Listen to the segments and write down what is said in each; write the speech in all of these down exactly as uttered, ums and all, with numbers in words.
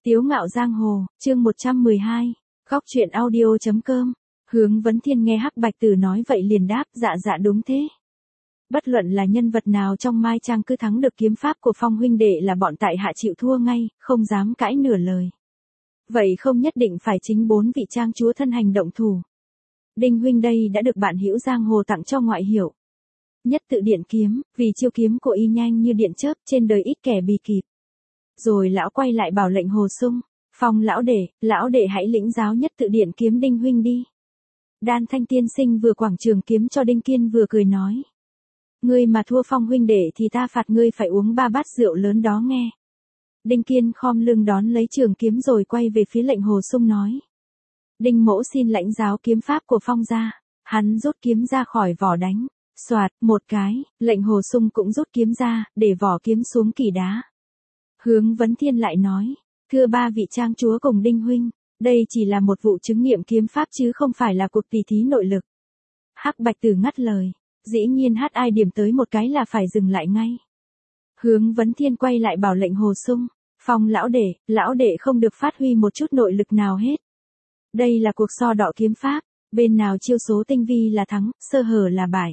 Tiếu ngạo giang hồ, chương một trăm mười hai, góc truyện audio.com. Hướng Vấn Thiên nghe Hắc Bạch Tử nói vậy liền đáp, dạ dạ đúng thế. Bất luận là nhân vật nào trong Mai Trang cứ thắng được kiếm pháp của Phong huynh đệ là bọn tại hạ chịu thua ngay, không dám cãi nửa lời. Vậy không nhất định phải chính bốn vị trang chúa thân hành động thủ. Đinh huynh đây đã được bạn hữu giang hồ tặng cho ngoại hiệu. Nhất tự điện kiếm, vì chiêu kiếm của y nhanh như điện chớp, trên đời ít kẻ bì kịp. Rồi lão quay lại bảo lệnh Hồ Sung, Phong lão đệ, lão đệ hãy lĩnh giáo nhất tự điện kiếm Đinh huynh đi. Đan Thanh tiên sinh vừa quảng trường kiếm cho Đinh Kiên vừa cười nói. Ngươi mà thua Phong huynh đệ thì ta phạt ngươi phải uống ba bát rượu lớn đó nghe. Đinh Kiên khom lưng đón lấy trường kiếm rồi quay về phía lệnh Hồ Sung nói. Đinh mỗ xin lãnh giáo kiếm pháp của Phong ra. Hắn rút kiếm ra khỏi vỏ đánh. Soạt, một cái, lệnh Hồ Sung cũng rút kiếm ra, để vỏ kiếm xuống kỷ đá. Hướng Vấn Thiên lại nói, thưa ba vị trang chúa cùng Đinh huynh, đây chỉ là một vụ chứng nghiệm kiếm pháp chứ không phải là cuộc tỉ thí nội lực. Hắc Bạch Tử ngắt lời, dĩ nhiên hát ai điểm tới một cái là phải dừng lại ngay. Hướng Vấn Thiên quay lại bảo lệnh Hồ Sung, Phong lão đệ, lão đệ không được phát huy một chút nội lực nào hết. Đây là cuộc so đọ kiếm pháp, bên nào chiêu số tinh vi là thắng, sơ hở là bại.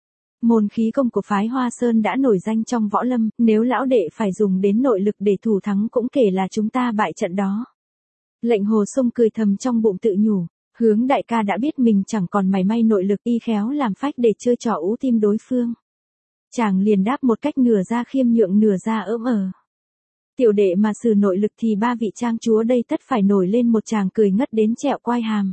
Môn khí công của phái Hoa Sơn đã nổi danh trong võ lâm, nếu lão đệ phải dùng đến nội lực để thủ thắng cũng kể là chúng ta bại trận đó. Lệnh Hồ Sung cười thầm trong bụng tự nhủ, Hướng đại ca đã biết mình chẳng còn mảy may nội lực, y khéo làm phách để chơi trò ú tim đối phương. Chàng liền đáp một cách nửa ra khiêm nhượng nửa ra ỡm ờ. Tiểu đệ mà sử nội lực thì ba vị trang chúa đây tất phải nổi lên một tràng cười ngất đến trẹo quai hàm.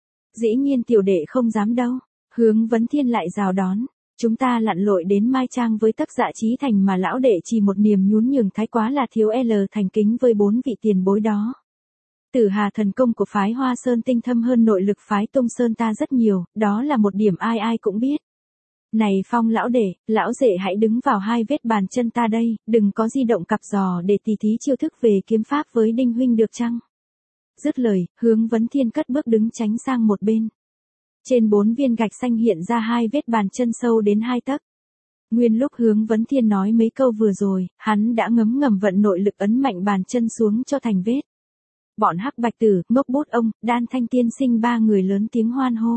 Dĩ nhiên tiểu đệ không dám đâu. Hướng Vấn Thiên lại rào đón. Chúng ta lặn lội đến Mai Trang với tấc dạ chí thành mà lão đệ chỉ một niềm nhún nhường thái quá là thiếu L thành kính với bốn vị tiền bối đó. Tử Hà thần công của phái Hoa Sơn tinh thâm hơn nội lực phái Tung Sơn ta rất nhiều, đó là một điểm ai ai cũng biết. Này Phong lão đệ, lão rể hãy đứng vào hai vết bàn chân ta đây, đừng có di động cặp giò để tỉ thí chiêu thức về kiếm pháp với Đinh huynh được chăng? Dứt lời, Hướng Vấn Thiên cất bước đứng tránh sang một bên. Trên bốn viên gạch xanh hiện ra hai vết bàn chân sâu đến hai tấc. Nguyên lúc Hướng Vấn Thiên nói mấy câu vừa rồi, hắn đã ngấm ngầm vận nội lực ấn mạnh bàn chân xuống cho thành vết. Bọn Hắc Bạch Tử, Ngốc Bút ông, Đan Thanh tiên sinh ba người lớn tiếng hoan hô.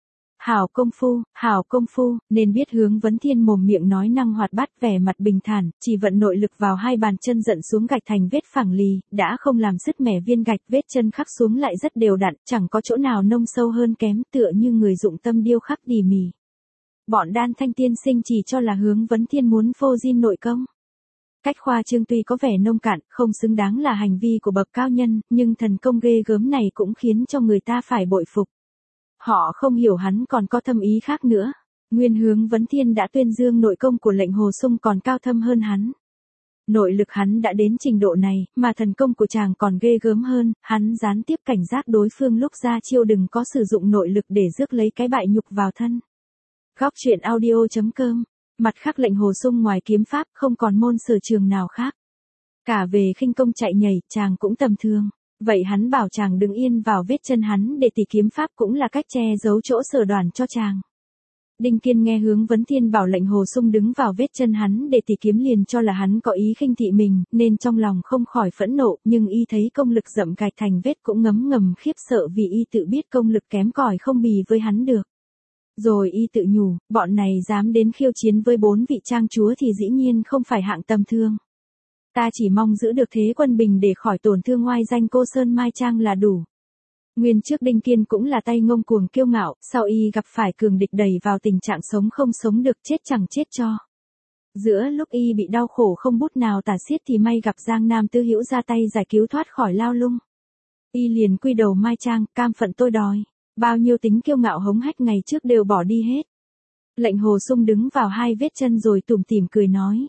Hảo công phu, hảo công phu, nên biết Hướng Vấn Thiên mồm miệng nói năng hoạt bát vẻ mặt bình thản, chỉ vận nội lực vào hai bàn chân dẫn xuống gạch thành vết phẳng lì, đã không làm sứt mẻ viên gạch, vết chân khắc xuống lại rất đều đặn, chẳng có chỗ nào nông sâu hơn kém, tựa như người dụng tâm điêu khắc tỉ mỉ. Bọn Đan Thanh tiên sinh chỉ cho là Hướng Vấn Thiên muốn phô diên nội công. Cách khoa trương tuy có vẻ nông cạn, không xứng đáng là hành vi của bậc cao nhân, nhưng thần công ghê gớm này cũng khiến cho người ta phải bội phục. Họ không hiểu hắn còn có thâm ý khác nữa. Nguyên Hướng Vấn Thiên đã tuyên dương nội công của lệnh Hồ Sung còn cao thâm hơn hắn. Nội lực hắn đã đến trình độ này, mà thần công của chàng còn ghê gớm hơn, hắn gián tiếp cảnh giác đối phương lúc ra chiêu đừng có sử dụng nội lực để rước lấy cái bại nhục vào thân. Góc truyện audio.com. Mặt khác lệnh Hồ Sung ngoài kiếm pháp không còn môn sở trường nào khác. Cả về khinh công chạy nhảy, chàng cũng tầm thường. Vậy hắn bảo chàng đứng yên vào vết chân hắn để tỉ kiếm pháp cũng là cách che giấu chỗ sở đoàn cho chàng. Đinh Kiên nghe Hướng Vấn Thiên bảo lệnh Hồ Sung đứng vào vết chân hắn để tỉ kiếm liền cho là hắn có ý khinh thị mình, nên trong lòng không khỏi phẫn nộ, nhưng y thấy công lực dậm gạch thành vết cũng ngấm ngầm khiếp sợ vì y tự biết công lực kém cỏi không bì với hắn được. Rồi y tự nhủ, bọn này dám đến khiêu chiến với bốn vị trang chúa thì dĩ nhiên không phải hạng tầm thường. Ta chỉ mong giữ được thế quân bình để khỏi tổn thương ngoai danh cô Sơn Mai Trang là đủ. Nguyên trước Đinh Kiên cũng là tay ngông cuồng kiêu ngạo, sau y gặp phải cường địch đẩy vào tình trạng sống không sống được chết chẳng chết cho. Giữa lúc y bị đau khổ không bút nào tả xiết thì may gặp Giang Nam Tư Hữu ra tay giải cứu thoát khỏi lao lung. Y liền quy đầu Mai Trang, cam phận tôi đòi. Bao nhiêu tính kiêu ngạo hống hách ngày trước đều bỏ đi hết. Lệnh Hồ Sung đứng vào hai vết chân rồi tủm tỉm cười nói.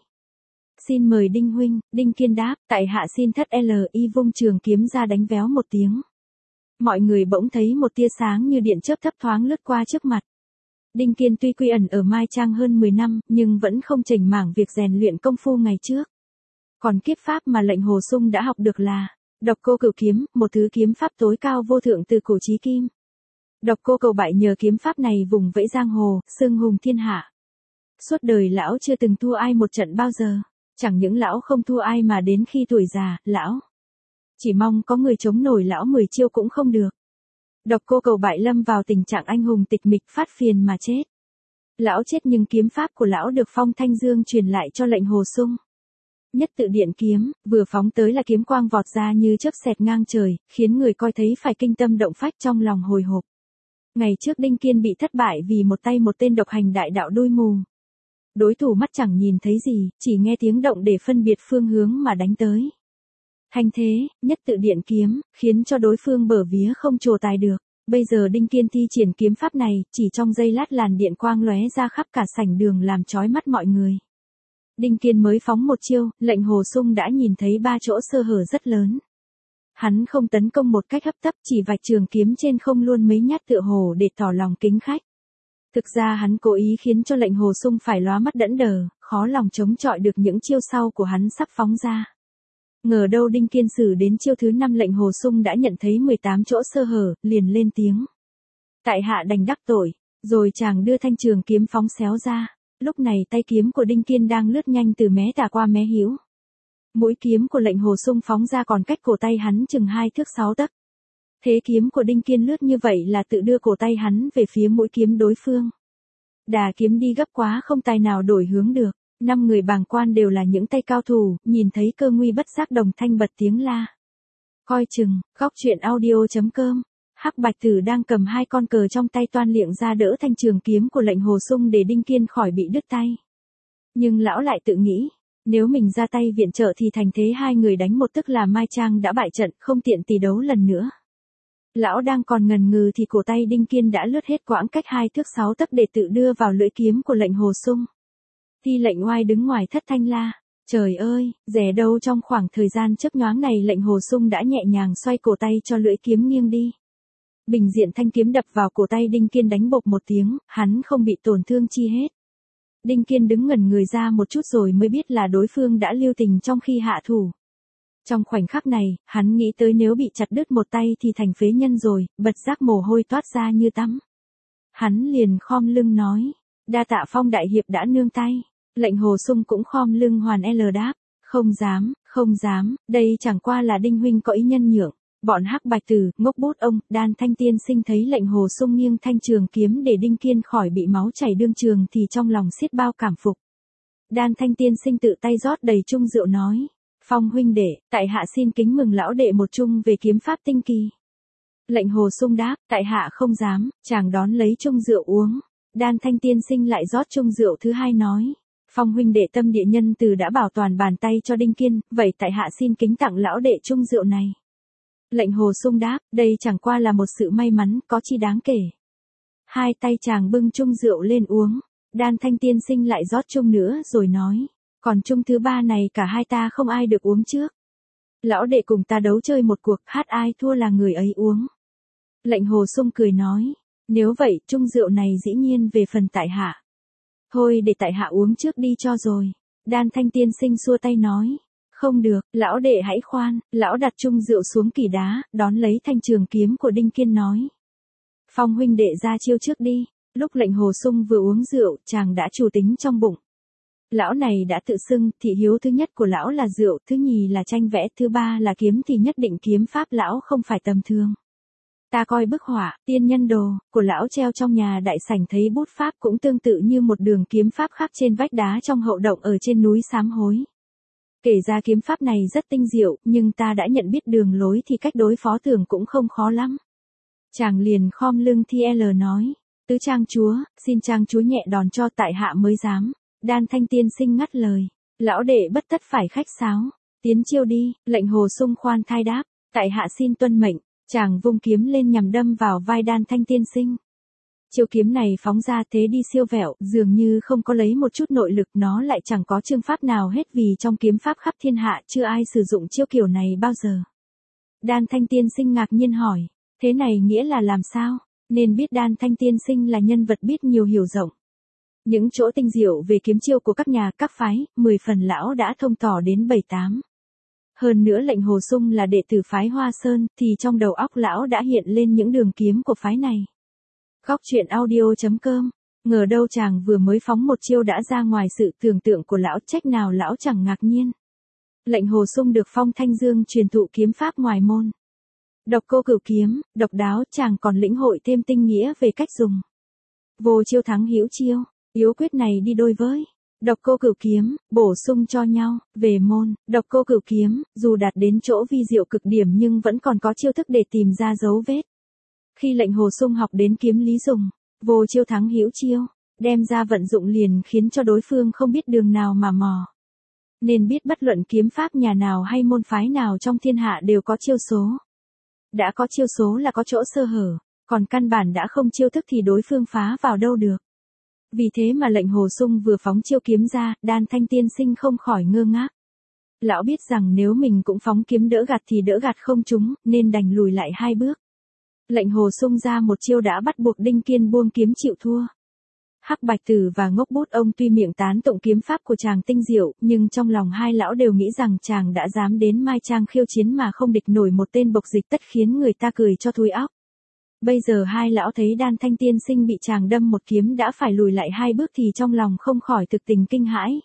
Xin mời Đinh huynh. Đinh Kiên đáp, tại hạ xin thất L y vung trường kiếm ra đánh véo một tiếng. Mọi người bỗng thấy một tia sáng như điện chớp thấp thoáng lướt qua trước mặt. Đinh Kiên tuy quy ẩn ở Mai Trang hơn mười năm, nhưng vẫn không chểnh mảng việc rèn luyện công phu ngày trước. Còn kiếp pháp mà lệnh Hồ Sung đã học được là Độc Cô Cửu kiếm, một thứ kiếm pháp tối cao vô thượng từ cổ chí kim. Độc Cô Cầu Bại nhờ kiếm pháp này vùng vẫy giang hồ, xưng hùng thiên hạ. Suốt đời lão chưa từng thua ai một trận bao giờ. Chẳng những lão không thua ai mà đến khi tuổi già, lão Chỉ mong có người chống nổi lão mười chiêu cũng không được. Độc Cô Cầu Bại lâm vào tình trạng anh hùng tịch mịch phát phiền mà chết. Lão chết nhưng kiếm pháp của lão được Phong Thanh Dương truyền lại cho Lệnh Hồ Sung. Nhất tự điện kiếm, vừa phóng tới là kiếm quang vọt ra như chớp xẹt ngang trời, khiến người coi thấy phải kinh tâm động phách trong lòng hồi hộp. Ngày trước Đinh Kiên bị thất bại vì một tay một tên độc hành đại đạo đuôi mù. Đối thủ mắt chẳng nhìn thấy gì, chỉ nghe tiếng động để phân biệt phương hướng mà đánh tới. Hành thế, nhất tự điện kiếm, khiến cho đối phương bở vía không trồ tài được. Bây giờ Đinh Kiên thi triển kiếm pháp này, chỉ trong giây lát làn điện quang lóe ra khắp cả sảnh đường làm chói mắt mọi người. Đinh Kiên mới phóng một chiêu, Lệnh Hồ Sung đã nhìn thấy ba chỗ sơ hở rất lớn. Hắn không tấn công một cách hấp tấp, chỉ vạch trường kiếm trên không luôn mấy nhát tựa hồ để tỏ lòng kính khách. Thực ra hắn cố ý khiến cho Lệnh Hồ Sung phải lóa mắt đẫn đờ, khó lòng chống chọi được những chiêu sau của hắn sắp phóng ra. Ngờ đâu Đinh Kiên xử đến chiêu thứ năm Lệnh Hồ Sung đã nhận thấy mười tám chỗ sơ hở, liền lên tiếng. Tại hạ đành đắc tội, rồi chàng đưa thanh trường kiếm phóng xéo ra. Lúc này tay kiếm của Đinh Kiên đang lướt nhanh từ mé tả qua mé hữu. Mũi kiếm của Lệnh Hồ Sung phóng ra còn cách cổ tay hắn chừng hai thước sáu tấc. Thế kiếm của Đinh Kiên lướt như vậy là tự đưa cổ tay hắn về phía mũi kiếm đối phương. Đà kiếm đi gấp quá không tài nào đổi hướng được. Năm người bàng quan đều là những tay cao thủ, nhìn thấy cơ nguy bất giác đồng thanh bật tiếng la. Coi chừng, góc truyện audio chấm com. Hắc Bạch Tử đang cầm hai con cờ trong tay toan liệng ra đỡ thanh trường kiếm của Lệnh Hồ Sung để Đinh Kiên khỏi bị đứt tay. Nhưng lão lại tự nghĩ, nếu mình ra tay viện trợ thì thành thế hai người đánh một tức là Mai Trang đã bại trận, không tiện tỷ đấu lần nữa. Lão đang còn ngần ngừ thì cổ tay Đinh Kiên đã lướt hết quãng cách hai thước sáu tấc để tự đưa vào lưỡi kiếm của Lệnh Hồ Sung. Thi Lệnh Oai đứng ngoài thất thanh la, trời ơi, rẻ đâu trong khoảng thời gian chớp nhoáng này Lệnh Hồ Sung đã nhẹ nhàng xoay cổ tay cho lưỡi kiếm nghiêng đi. Bình diện thanh kiếm đập vào cổ tay Đinh Kiên đánh bộp một tiếng, hắn không bị tổn thương chi hết. Đinh Kiên đứng ngẩn người ra một chút rồi mới biết là đối phương đã lưu tình trong khi hạ thủ. Trong khoảnh khắc này, hắn nghĩ tới nếu bị chặt đứt một tay thì thành phế nhân rồi, bật giác mồ hôi toát ra như tắm. Hắn liền khom lưng nói, đa tạ Phong đại hiệp đã nương tay. Lệnh Hồ Sung cũng khom lưng hoàn L đáp, không dám, không dám, đây chẳng qua là Đinh huynh có ý nhân nhượng. Bọn Hắc Bạch Tử, ngốc bút ông, Đan Thanh Tiên Sinh thấy Lệnh Hồ Sung nghiêng thanh trường kiếm để Đinh Kiên khỏi bị máu chảy đương trường thì trong lòng xiết bao cảm phục. Đan Thanh Tiên Sinh tự tay rót đầy chung rượu nói, Phong huynh đệ, tại hạ xin kính mừng lão đệ một chung về kiếm pháp tinh kỳ. Lệnh Hồ Sung đáp, tại hạ không dám, chàng đón lấy chung rượu uống. Đan Thanh Tiên Sinh lại rót chung rượu thứ hai nói, Phong huynh đệ tâm địa nhân từ đã bảo toàn bàn tay cho Đinh Kiên, vậy tại hạ xin kính tặng lão đệ chung rượu này. Lệnh Hồ Sung đáp, đây chẳng qua là một sự may mắn, có chi đáng kể. Hai tay chàng bưng chung rượu lên uống, Đan Thanh Tiên Sinh lại rót chung nữa rồi nói, còn chung thứ ba này cả hai ta không ai được uống trước. Lão đệ cùng ta đấu chơi một cuộc, hát ai thua là người ấy uống. Lệnh Hồ Sung cười nói, nếu vậy chung rượu này dĩ nhiên về phần tại hạ. Thôi để tại hạ uống trước đi cho rồi. Đan Thanh Tiên Sinh xua tay nói, không được, lão đệ hãy khoan. Lão đặt chung rượu xuống kỷ đá, đón lấy thanh trường kiếm của Đinh Kiên nói, Phong huynh đệ ra chiêu trước đi. Lúc Lệnh Hồ Sung vừa uống rượu, chàng đã chủ tính trong bụng. Lão này đã tự xưng, thị hiếu thứ nhất của lão là rượu, thứ nhì là tranh vẽ, thứ ba là kiếm thì nhất định kiếm pháp lão không phải tầm thường. Ta coi bức họa, tiên nhân đồ, của lão treo trong nhà đại sảnh thấy bút pháp cũng tương tự như một đường kiếm pháp khác trên vách đá trong hậu động ở trên núi Sám Hối. Kể ra kiếm pháp này rất tinh diệu, nhưng ta đã nhận biết đường lối thì cách đối phó tưởng cũng không khó lắm. Chàng liền khom lưng thi L nói, tứ trang chúa, xin trang chúa nhẹ đòn cho tại hạ mới dám. Đan Thanh Tiên Sinh ngắt lời, lão đệ bất tất phải khách sáo, tiến chiêu đi. Lệnh Hồ Sung khoan thai đáp, tại hạ xin tuân mệnh. Chàng vung kiếm lên nhằm đâm vào vai Đan Thanh Tiên Sinh. Chiêu kiếm này phóng ra thế đi siêu vẹo, dường như không có lấy một chút nội lực, nó lại chẳng có chương pháp nào hết vì trong kiếm pháp khắp thiên hạ chưa ai sử dụng chiêu kiểu này bao giờ. Đan Thanh Tiên Sinh ngạc nhiên hỏi, thế này nghĩa là làm sao? Nên biết Đan Thanh Tiên Sinh là nhân vật biết nhiều hiểu rộng. Những chỗ tinh diệu về kiếm chiêu của các nhà các phái, mười phần lão đã thông tỏ đến bảy tám. Hơn nữa Lệnh Hồ Sung là đệ tử phái Hoa Sơn, thì trong đầu óc lão đã hiện lên những đường kiếm của phái này. Góc truyện audio chấm com, ngờ đâu chàng vừa mới phóng một chiêu đã ra ngoài sự tưởng tượng của lão, trách nào lão chẳng ngạc nhiên. Lệnh Hồ Xung được Phong Thanh Dương truyền thụ kiếm pháp ngoài môn. Độc Cô Cửu kiếm, độc đáo, chàng còn lĩnh hội thêm tinh nghĩa về cách dùng. Vô chiêu thắng hữu chiêu, yếu quyết này đi đôi với Độc Cô Cửu kiếm, bổ sung cho nhau. Về môn, Độc Cô Cửu kiếm, dù đạt đến chỗ vi diệu cực điểm nhưng vẫn còn có chiêu thức để tìm ra dấu vết. Khi Lệnh Hồ Xung học đến kiếm lý dùng, vô chiêu thắng hữu chiêu, đem ra vận dụng liền khiến cho đối phương không biết đường nào mà mò. Nên biết bất luận kiếm pháp nhà nào hay môn phái nào trong thiên hạ đều có chiêu số. Đã có chiêu số là có chỗ sơ hở, còn căn bản đã không chiêu thức thì đối phương phá vào đâu được. Vì thế mà Lệnh Hồ Xung vừa phóng chiêu kiếm ra, Đan Thanh tiên sinh không khỏi ngơ ngác. Lão biết rằng nếu mình cũng phóng kiếm đỡ gạt thì đỡ gạt không trúng, nên đành lùi lại hai bước. Lệnh Hồ Xung ra một chiêu đã bắt buộc Đinh Kiên buông kiếm chịu thua. Hắc Bạch Tử và Ngốc Bút ông tuy miệng tán tụng kiếm pháp của chàng tinh diệu, nhưng trong lòng hai lão đều nghĩ rằng chàng đã dám đến Mai Trang khiêu chiến mà không địch nổi một tên bộc dịch tất khiến người ta cười cho thúi óc. Bây giờ hai lão thấy Đan Thanh tiên sinh bị chàng đâm một kiếm đã phải lùi lại hai bước thì trong lòng không khỏi thực tình kinh hãi.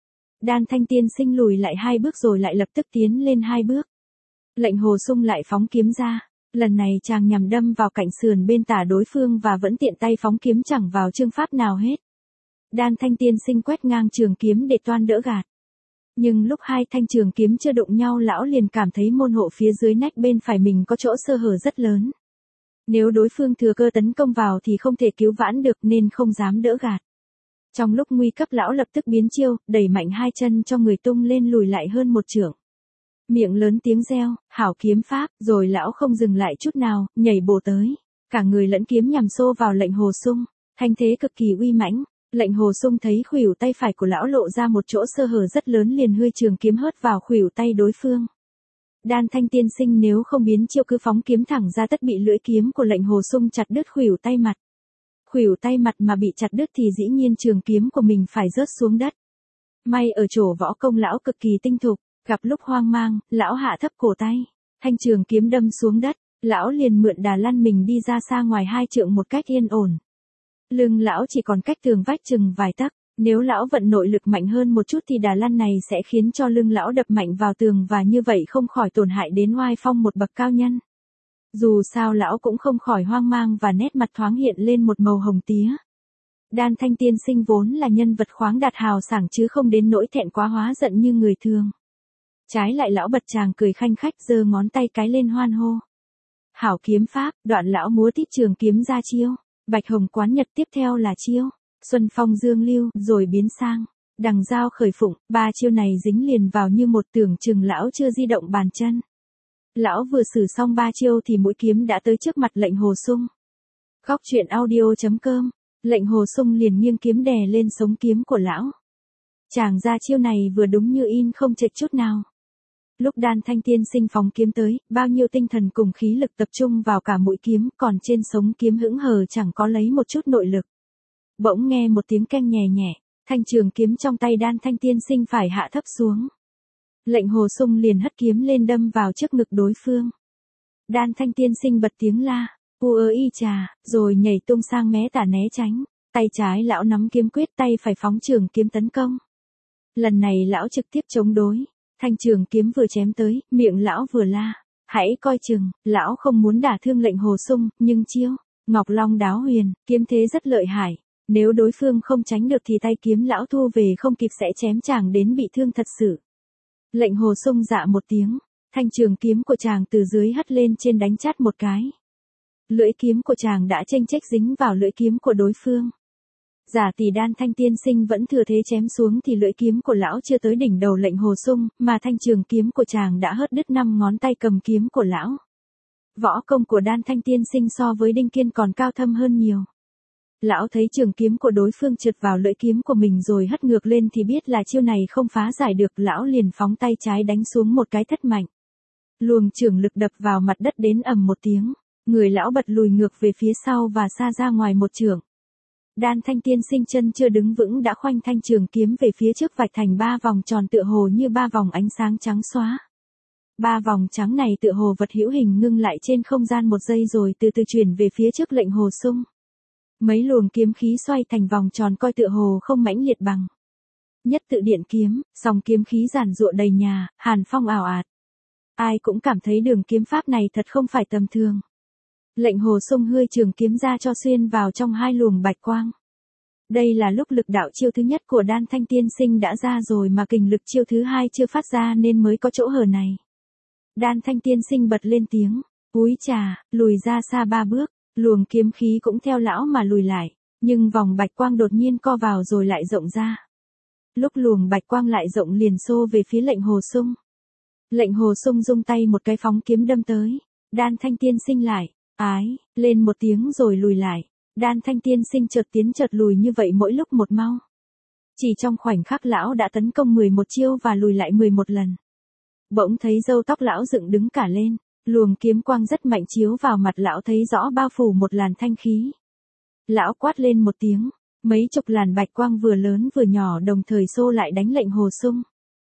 Đan Thanh tiên sinh lùi lại hai bước rồi lại lập tức tiến lên hai bước. Lệnh Hồ Xung lại phóng kiếm ra. Lần này chàng nhằm đâm vào cạnh sườn bên tả đối phương và vẫn tiện tay phóng kiếm chẳng vào chương pháp nào hết. Đan Thanh tiên sinh quét ngang trường kiếm để toan đỡ gạt. Nhưng lúc hai thanh trường kiếm chưa đụng nhau lão liền cảm thấy môn hộ phía dưới nách bên phải mình có chỗ sơ hở rất lớn. Nếu đối phương thừa cơ tấn công vào thì không thể cứu vãn được nên không dám đỡ gạt. Trong lúc nguy cấp lão lập tức biến chiêu, đẩy mạnh hai chân cho người tung lên lùi lại hơn một trượng. Miệng lớn tiếng reo, hảo kiếm pháp, rồi lão không dừng lại chút nào, nhảy bổ tới. Cả người lẫn kiếm nhằm xô vào Lệnh Hồ Xung, thanh thế cực kỳ uy mãnh. Lệnh Hồ Xung thấy khuỷu tay phải của lão lộ ra một chỗ sơ hở rất lớn liền hươi trường kiếm hớt vào khuỷu tay đối phương. Đan Thanh tiên sinh nếu không biến chiêu cứ phóng kiếm thẳng ra tất bị lưỡi kiếm của Lệnh Hồ Xung chặt đứt khuỷu tay mặt. Khuỷu tay mặt mà bị chặt đứt thì dĩ nhiên trường kiếm của mình phải rớt xuống đất. May ở chỗ võ công lão cực kỳ tinh thục. Gặp lúc hoang mang, lão hạ thấp cổ tay, thanh trường kiếm đâm xuống đất, lão liền mượn đà lăn mình đi ra xa ngoài hai trượng một cách yên ổn. Lưng lão chỉ còn cách tường vách chừng vài tấc, nếu lão vận nội lực mạnh hơn một chút thì đà lăn này sẽ khiến cho lưng lão đập mạnh vào tường và như vậy không khỏi tổn hại đến oai phong một bậc cao nhân. Dù sao lão cũng không khỏi hoang mang và nét mặt thoáng hiện lên một màu hồng tía. Đan Thanh tiên sinh vốn là nhân vật khoáng đạt hào sảng chứ không đến nỗi thẹn quá hóa giận như người thường. Trái lại lão bật chàng cười khanh khách giơ ngón tay cái lên hoan hô. Hảo kiếm pháp, đoạn lão múa tít trường kiếm ra chiêu. Bạch hồng quán nhật tiếp theo là chiêu. Xuân phong dương lưu, rồi biến sang. Đằng dao khởi phụng, ba chiêu này dính liền vào như một tưởng chừng lão chưa di động bàn chân. Lão vừa sử xong ba chiêu thì mũi kiếm đã tới trước mặt Lệnh Hồ Xung. Góc truyện audio chấm com, Lệnh Hồ Xung liền nghiêng kiếm đè lên sống kiếm của lão. Chàng ra chiêu này vừa đúng như in không chệch chút nào. Lúc Đan Thanh tiên sinh phóng kiếm tới, bao nhiêu tinh thần cùng khí lực tập trung vào cả mũi kiếm, còn trên sống kiếm hững hờ chẳng có lấy một chút nội lực. Bỗng nghe một tiếng keng nhẹ nhẹ, thanh trường kiếm trong tay Đan Thanh tiên sinh phải hạ thấp xuống. Lệnh Hồ Xung liền hất kiếm lên đâm vào trước ngực đối phương. Đan Thanh tiên sinh bật tiếng la, u ơ y trà, rồi nhảy tung sang mé tả né tránh. Tay trái lão nắm kiếm quyết, tay phải phóng trường kiếm tấn công. Lần này lão trực tiếp chống đối. Thanh trường kiếm vừa chém tới, miệng lão vừa la. Hãy coi chừng, lão không muốn đả thương Lệnh Hồ Xung, nhưng chiêu Ngọc Long Đáo Huyền, kiếm thế rất lợi hại. Nếu đối phương không tránh được thì tay kiếm lão thu về không kịp sẽ chém chàng đến bị thương thật sự. Lệnh Hồ Xung dạ một tiếng, thanh trường kiếm của chàng từ dưới hất lên trên đánh chát một cái. Lưỡi kiếm của chàng đã chênh chếch dính vào lưỡi kiếm của đối phương. Giả tỷ Đan Thanh tiên sinh vẫn thừa thế chém xuống thì lưỡi kiếm của lão chưa tới đỉnh đầu Lệnh Hồ Xung, mà thanh trường kiếm của chàng đã hớt đứt năm ngón tay cầm kiếm của lão. Võ công của Đan Thanh tiên sinh so với Đinh Kiên còn cao thâm hơn nhiều. Lão thấy trường kiếm của đối phương trượt vào lưỡi kiếm của mình rồi hất ngược lên thì biết là chiêu này không phá giải được, lão liền phóng tay trái đánh xuống một cái thất mạnh. Luồng trường lực đập vào mặt đất đến ầm một tiếng, người lão bật lùi ngược về phía sau và xa ra ngoài một trượng. Đan Thanh tiên sinh chân chưa đứng vững đã khoanh thanh trường kiếm về phía trước vạch thành ba vòng tròn tựa hồ như ba vòng ánh sáng trắng xóa. Ba vòng trắng này tựa hồ vật hữu hình ngưng lại trên không gian một giây rồi từ từ chuyển về phía trước Lệnh Hồ Xung. Mấy luồng kiếm khí xoay thành vòng tròn coi tựa hồ không mãnh liệt bằng. Nhất tự điện kiếm, dòng kiếm khí giản giụa đầy nhà, hàn phong ảo ạt. Ai cũng cảm thấy đường kiếm pháp này thật không phải tầm thường. Lệnh Hồ Xung hươi trường kiếm ra cho xuyên vào trong hai luồng bạch quang. Đây là lúc lực đạo chiêu thứ nhất của Đan Thanh tiên sinh đã ra rồi mà kình lực chiêu thứ hai chưa phát ra nên mới có chỗ hở này. Đan Thanh tiên sinh bật lên tiếng, úi trà, lùi ra xa ba bước, luồng kiếm khí cũng theo lão mà lùi lại, nhưng vòng bạch quang đột nhiên co vào rồi lại rộng ra. Lúc luồng bạch quang lại rộng liền xô về phía Lệnh Hồ Xung. Lệnh Hồ Xung rung tay một cái phóng kiếm đâm tới, Đan Thanh tiên sinh lại, ái, lên một tiếng rồi lùi lại. Đan Thanh tiên sinh chợt tiến chợt lùi như vậy mỗi lúc một mau. Chỉ trong khoảnh khắc lão đã tấn công mười một chiêu và lùi lại mười một lần. Bỗng thấy râu tóc lão dựng đứng cả lên, luồng kiếm quang rất mạnh chiếu vào mặt lão thấy rõ bao phủ một làn thanh khí. Lão quát lên một tiếng, mấy chục làn bạch quang vừa lớn vừa nhỏ đồng thời xô lại đánh Lệnh Hồ Xung.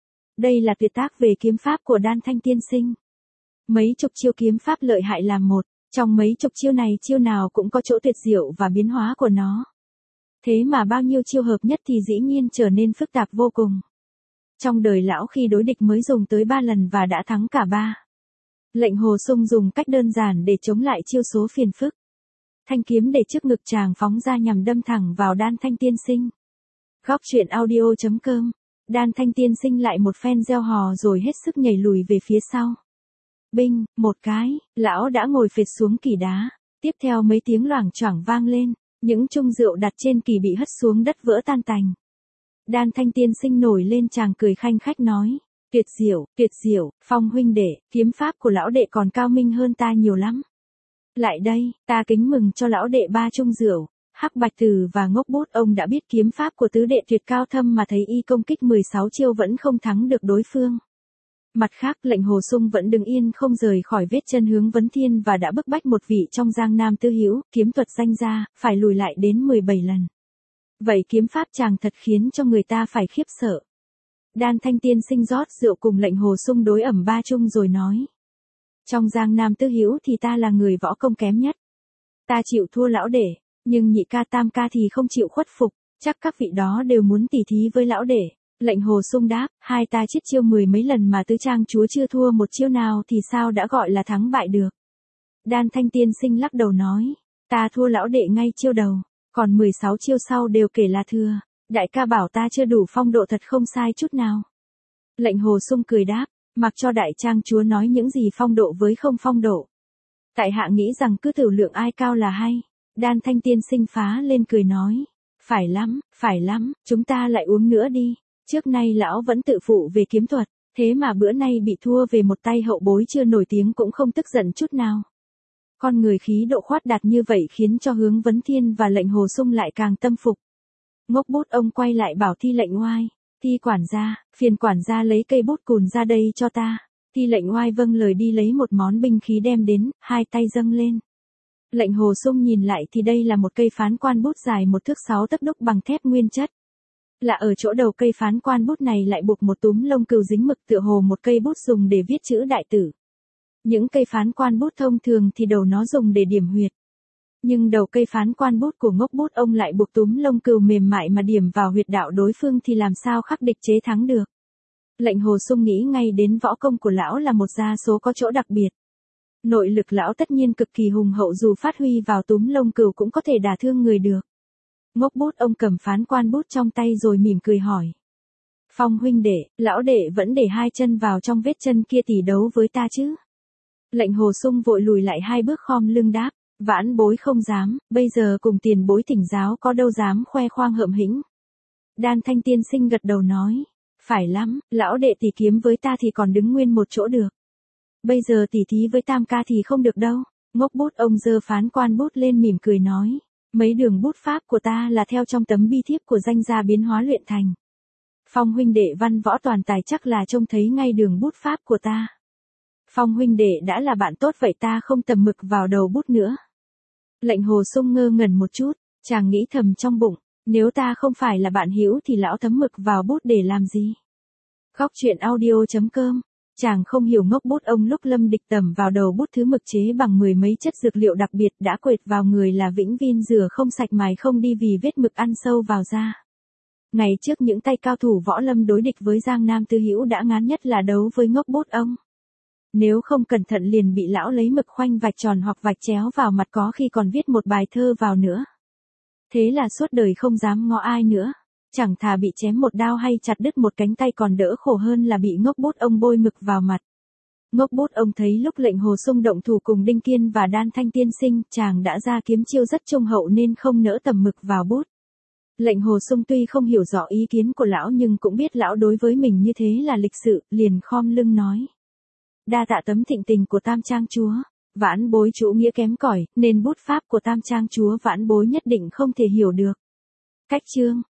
Đây là tuyệt tác về kiếm pháp của Đan Thanh tiên sinh. Mấy chục chiêu kiếm pháp lợi hại làm một. Trong mấy chục chiêu này chiêu nào cũng có chỗ tuyệt diệu và biến hóa của nó. Thế mà bao nhiêu chiêu hợp nhất thì dĩ nhiên trở nên phức tạp vô cùng. Trong đời lão khi đối địch mới dùng tới ba lần và đã thắng cả ba. Lệnh Hồ Xung dùng cách đơn giản để chống lại chiêu số phiền phức. Thanh kiếm để trước ngực chàng phóng ra nhằm đâm thẳng vào Đan Thanh tiên sinh. Góc truyện audio chấm com. Đan Thanh tiên sinh lại một phen reo hò rồi hết sức nhảy lùi về phía sau. Binh, một cái, lão đã ngồi phệt xuống kỷ đá, tiếp theo mấy tiếng loảng choảng vang lên, những chung rượu đặt trên kỷ bị hất xuống đất vỡ tan tành. Đan Thanh tiên sinh nổi lên chàng cười khanh khách nói, tuyệt diệu, tuyệt diệu, Phong huynh đệ, kiếm pháp của lão đệ còn cao minh hơn ta nhiều lắm. Lại đây, ta kính mừng cho lão đệ ba chung rượu. Hắc Bạch Tử và Ngốc Bút ông đã biết kiếm pháp của tứ đệ tuyệt cao thâm mà thấy y công kích mười sáu chiêu vẫn không thắng được đối phương. Mặt khác Lệnh Hồ Xung vẫn đứng yên không rời khỏi vết chân Hướng Vấn Thiên và đã bức bách một vị trong Giang Nam Tư Hữu, kiếm thuật danh gia, phải lùi lại đến mười bảy lần. Vậy kiếm pháp chàng thật khiến cho người ta phải khiếp sợ. Đan Thanh tiên sinh rót rượu cùng Lệnh Hồ Xung đối ẩm ba chung rồi nói. Trong Giang Nam Tư Hữu thì ta là người võ công kém nhất. Ta chịu thua lão đệ, nhưng nhị ca tam ca thì không chịu khuất phục, chắc các vị đó đều muốn tỉ thí với lão đệ. Lệnh Hồ Xung đáp, hai ta chiết chiêu mười mấy lần mà tứ trang chúa chưa thua một chiêu nào thì sao đã gọi là thắng bại được. Đan Thanh tiên sinh lắc đầu nói, ta thua lão đệ ngay chiêu đầu, còn mười sáu chiêu sau đều kể là thưa, đại ca bảo ta chưa đủ phong độ thật không sai chút nào. Lệnh Hồ Xung cười đáp, mặc cho đại trang chúa nói những gì phong độ với không phong độ. Tại hạ nghĩ rằng cứ thử lượng ai cao là hay. Đan Thanh tiên sinh phá lên cười nói, phải lắm, phải lắm, chúng ta lại uống nữa đi. Trước nay lão vẫn tự phụ về kiếm thuật, thế mà bữa nay bị thua về một tay hậu bối chưa nổi tiếng cũng không tức giận chút nào. Con người khí độ khoát đạt như vậy khiến cho Hướng Vấn Thiên và Lệnh Hồ Xung lại càng tâm phục. Ngốc Bút ông quay lại bảo Thi Lệnh Oai, Thi quản gia, phiền quản gia lấy cây bút cùn ra đây cho ta. Thi Lệnh Oai vâng lời đi lấy một món binh khí đem đến, hai tay dâng lên. Lệnh Hồ Xung nhìn lại thì đây là một cây phán quan bút dài một thước sáu tấc đúc bằng thép nguyên chất. Là ở chỗ đầu cây phán quan bút này lại buộc một túm lông cừu dính mực tựa hồ một cây bút dùng để viết chữ đại tử. Những cây phán quan bút thông thường thì đầu nó dùng để điểm huyệt. Nhưng đầu cây phán quan bút của Ngốc Bút ông lại buộc túm lông cừu mềm mại mà điểm vào huyệt đạo đối phương thì làm sao khắc địch chế thắng được. Lệnh Hồ Xung nghĩ ngay đến võ công của lão là một gia số có chỗ đặc biệt. Nội lực lão tất nhiên cực kỳ hùng hậu dù phát huy vào túm lông cừu cũng có thể đả thương người được. Ngốc Bút ông cầm phán quan bút trong tay rồi mỉm cười hỏi. Phong huynh đệ, lão đệ vẫn để hai chân vào trong vết chân kia tỉ đấu với ta chứ? Lệnh Hồ Xung vội lùi lại hai bước khom lưng đáp, vãn bối không dám, bây giờ cùng tiền bối thỉnh giáo có đâu dám khoe khoang hợm hĩnh. Đan Thanh tiên sinh gật đầu nói, phải lắm, lão đệ tỉ kiếm với ta thì còn đứng nguyên một chỗ được. Bây giờ tỉ thí với tam ca thì không được đâu. Ngốc Bút ông giơ phán quan bút lên mỉm cười nói, mấy đường bút pháp của ta là theo trong tấm bi thiếp của danh gia biến hóa luyện thành. Phong huynh đệ văn võ toàn tài chắc là trông thấy ngay đường bút pháp của ta. Phong huynh đệ đã là bạn tốt vậy ta không tầm mực vào đầu bút nữa. Lệnh Hồ Xung ngơ ngẩn một chút, chàng nghĩ thầm trong bụng, nếu ta không phải là bạn hữu thì lão thấm mực vào bút để làm gì? Góc truyện audio chấm com. Chàng không hiểu Ngốc Bút ông lúc lâm địch tẩm vào đầu bút thứ mực chế bằng mười mấy chất dược liệu đặc biệt đã quệt vào người là vĩnh viễn rửa không sạch mài không đi vì vết mực ăn sâu vào da. Ngày trước những tay cao thủ võ lâm đối địch với Giang Nam Tư Hữu đã ngán nhất là đấu với ngốc bút ông. Nếu không cẩn thận liền bị lão lấy mực khoanh vạch tròn hoặc vạch chéo vào mặt, có khi còn viết một bài thơ vào nữa. Thế là suốt đời không dám ngó ai nữa. Chẳng thà bị chém một đao hay chặt đứt một cánh tay còn đỡ khổ hơn là bị ngốc bút ông bôi mực vào mặt. Ngốc bút ông thấy lúc lệnh Hồ Xung động thủ cùng Đinh Kiên và Đan Thanh tiên sinh, chàng đã ra kiếm chiêu rất trung hậu nên không nỡ tầm mực vào bút. Lệnh Hồ Xung tuy không hiểu rõ ý kiến của lão nhưng cũng biết lão đối với mình như thế là lịch sự, liền khom lưng nói. Đa tạ tấm thịnh tình của Tam Trang chúa, vãn bối chủ nghĩa kém cỏi, nên bút pháp của Tam Trang chúa vãn bối nhất định không thể hiểu được. Cách chương